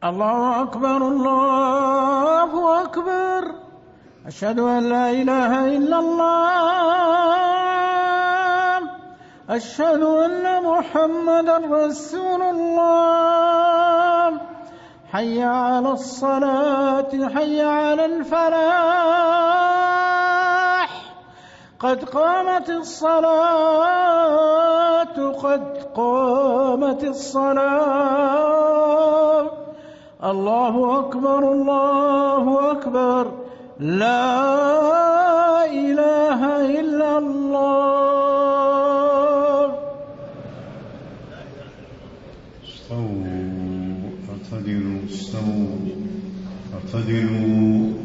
الله أكبر الله أكبر. أشهد أن لا إله إلا الله. أشهد أن محمدا رسول الله. حي على الصلاة حي على الفلاح. قد قامت الصلاة قد قامت الصلاة. الله أكبر الله أكبر. لا إله إلا الله. استووا اعتدلوا استووا اعتدلوا.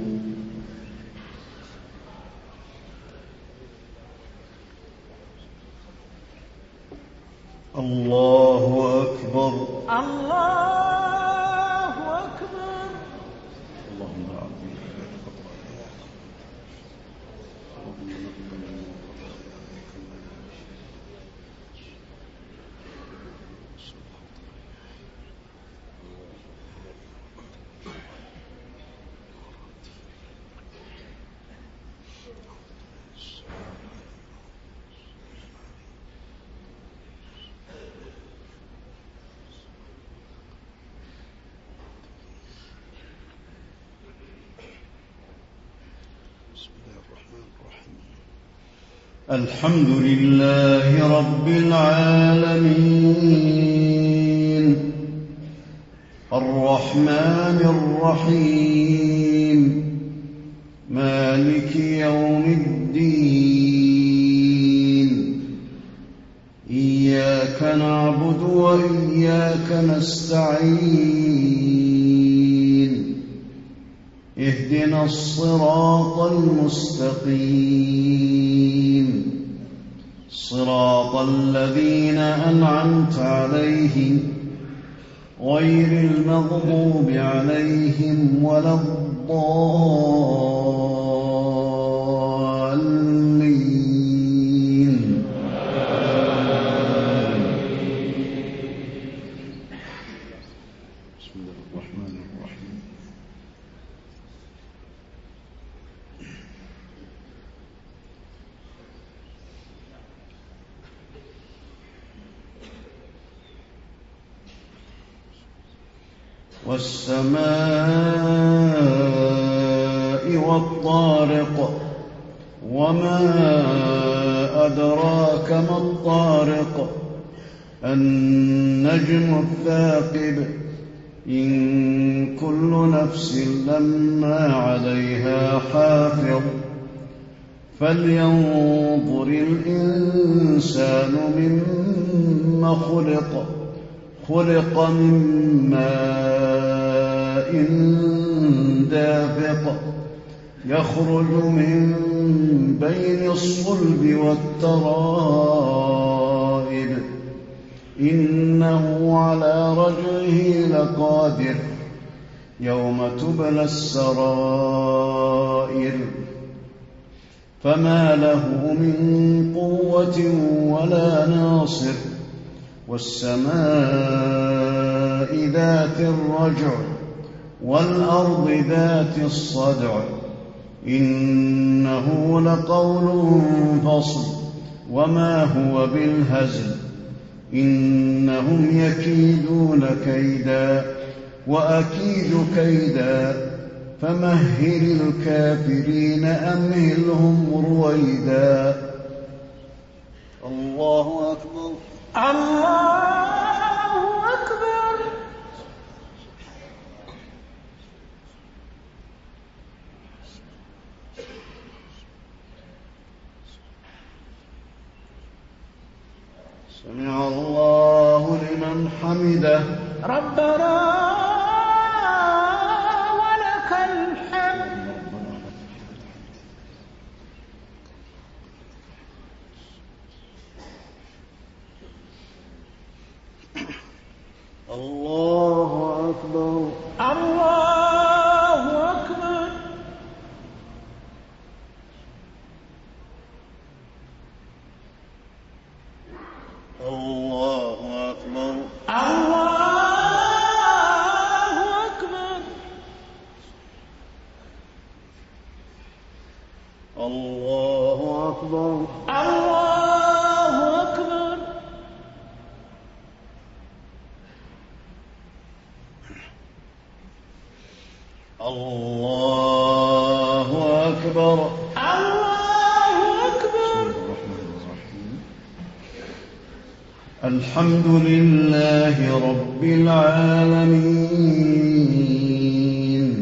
الله أكبر الله أكبر. اللهم عظيم الحمد لله رب العالمين الرحمن الرحيم مالك يوم الدين إياك نعبد وإياك نستعين اهدنا الصراط المستقيم صراط الذين أنعمت عليهم غير المغضوب عليهم ولا الضالين. بسم الله الرحمن الرحيم. والسماء والطارق وما أدراك ما الطارق النجم الثاقب إن كل نفس لما عليها حافظ فلينظر الإنسان مما خلق من ماء دافق يخرج من بين الصلب والترائب إنه على رجعه لقادر يوم تبلى السرائر فما له من قوة ولا ناصر والسماء ذات الرجع والأرض ذات الصدع إنه لقول فصل وما هو بالهزل إنهم يكيدون كيدا وأكيد كيدا فمهل الكافرين أمهلهم رويدا. الله أكبر الله أكبر. سمع الله لمن حمده ربنا ولك الحمد. الله أكبر الله أكبر. الله أكبر الله أكبر الله أكبر. الله أكبر. الله أكبر. الحمد لله رب العالمين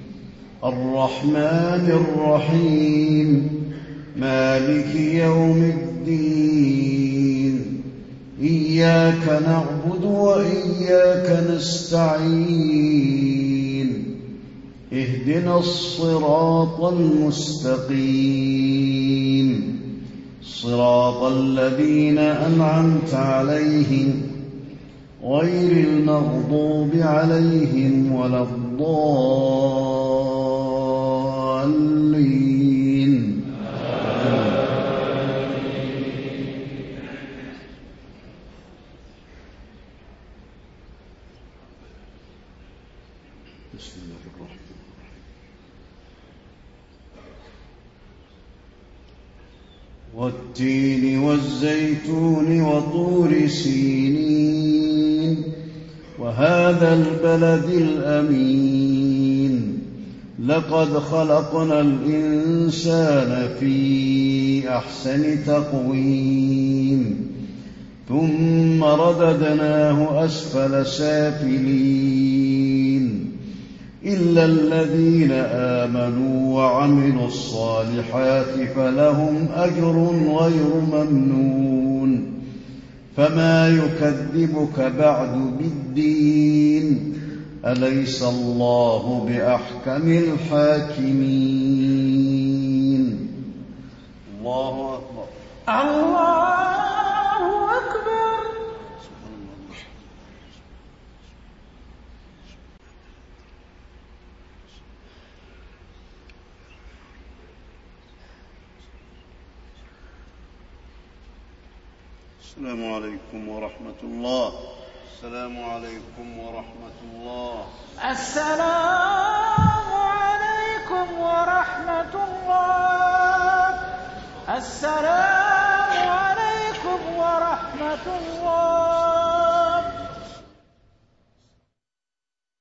الرحمن الرحيم مالك يوم الدين إياك نعبد وإياك نستعين اهدنا الصراط المستقيم صراط الذين أنعمت عليهم غير المغضوب عليهم ولا الضالين. بسم الله الرحمن الرحيم والتين والزيتون وطور سينين وهذا البلد الأمين لقد خلقنا الإنسان في أحسن تقويم ثم رددناه أسفل سافلين إلا الذين آمنوا وعملوا الصالحات فلهم أجر غير ممنون فما يكذبك بعد بالدين أليس الله بأحكم الحاكمين. الله أكبر. الله أكبر. السلام عليكم ورحمة الله. السلام عليكم ورحمة الله. السلام